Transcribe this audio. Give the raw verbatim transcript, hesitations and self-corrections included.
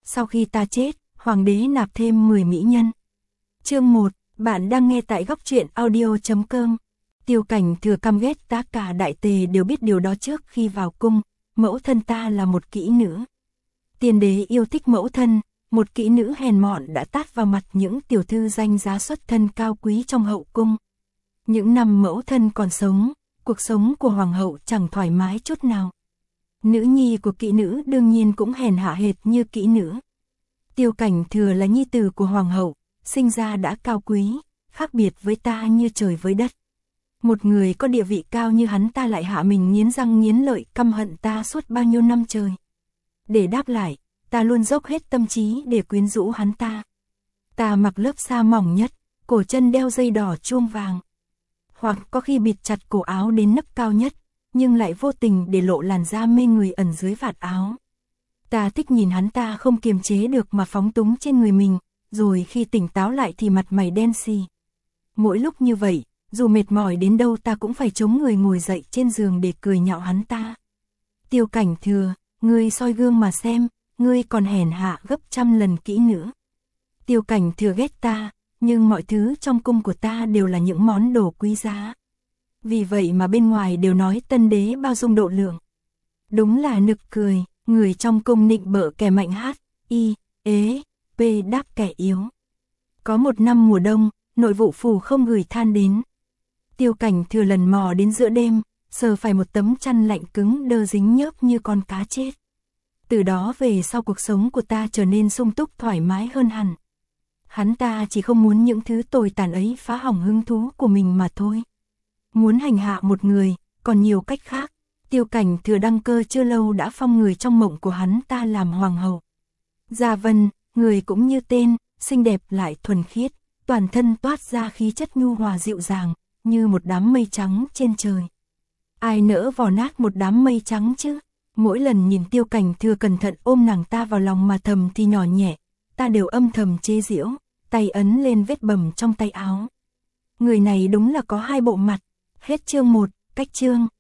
sau khi ta chết, hoàng đế nạp thêm mười mỹ nhân. Chương một, bạn đang nghe tại góc truyện audio chấm com. Tiêu Cảnh Thừa căm ghét tất cả đại tề đều biết điều đó trước khi vào cung, mẫu thân ta là một kỹ nữ. Tiên đế yêu thích mẫu thân, một kỹ nữ hèn mọn đã tát vào mặt những tiểu thư danh giá xuất thân cao quý trong hậu cung. Những năm mẫu thân còn sống, cuộc sống của hoàng hậu chẳng thoải mái chút nào. Nữ nhi của kỹ nữ đương nhiên cũng hèn hạ hệt như kỹ nữ. Tiêu Cảnh Thừa là nhi tử của hoàng hậu, sinh ra đã cao quý, khác biệt với ta như trời với đất. Một người có địa vị cao như hắn ta lại hạ mình nghiến răng nghiến lợi căm hận ta suốt bao nhiêu năm trời. Để đáp lại, ta luôn dốc hết tâm trí để quyến rũ hắn ta. Ta mặc lớp sa mỏng nhất, cổ chân đeo dây đỏ chuông vàng. Hoặc có khi bịt chặt cổ áo đến nấc cao nhất, nhưng lại vô tình để lộ làn da mê người ẩn dưới vạt áo. Ta thích nhìn hắn ta không kiềm chế được mà phóng túng trên người mình, rồi khi tỉnh táo lại thì mặt mày đen xì. Mỗi lúc như vậy, dù mệt mỏi đến đâu ta cũng phải chống người ngồi dậy trên giường để cười nhạo hắn ta. Tiêu Cảnh Thừa, ngươi soi gương mà xem, ngươi còn hèn hạ gấp trăm lần kỹ nữa. Tiêu Cảnh Thừa ghét ta, nhưng mọi thứ trong cung của ta đều là những món đồ quý giá. Vì vậy mà bên ngoài đều nói tân đế bao dung độ lượng. Đúng là nực cười, người trong cung nịnh bợ kẻ mạnh hát, y, ế, p đáp kẻ yếu. Có một năm mùa đông, nội vụ phủ không gửi than đến. Tiêu Cảnh Thừa lần mò đến giữa đêm, sờ phải một tấm chăn lạnh cứng đơ dính nhớp như con cá chết. Từ đó về sau cuộc sống của ta trở nên sung túc thoải mái hơn hẳn. Hắn ta chỉ không muốn những thứ tồi tàn ấy phá hỏng hứng thú của mình mà thôi. Muốn hành hạ một người, còn nhiều cách khác. Tiêu Cảnh Thừa đăng cơ chưa lâu đã phong người trong mộng của hắn ta làm hoàng hậu. Gia Vân, người cũng như tên, xinh đẹp lại thuần khiết, toàn thân toát ra khí chất nhu hòa dịu dàng, như một đám mây trắng trên trời. Ai nỡ vò nát một đám mây trắng chứ? Mỗi lần nhìn Tiêu Cảnh Thừa cẩn thận ôm nàng ta vào lòng mà thầm thì nhỏ nhẹ, ta đều âm thầm chế giễu, tay ấn lên vết bầm trong tay áo. Người này đúng là có hai bộ mặt. Hết chương một, cách chương.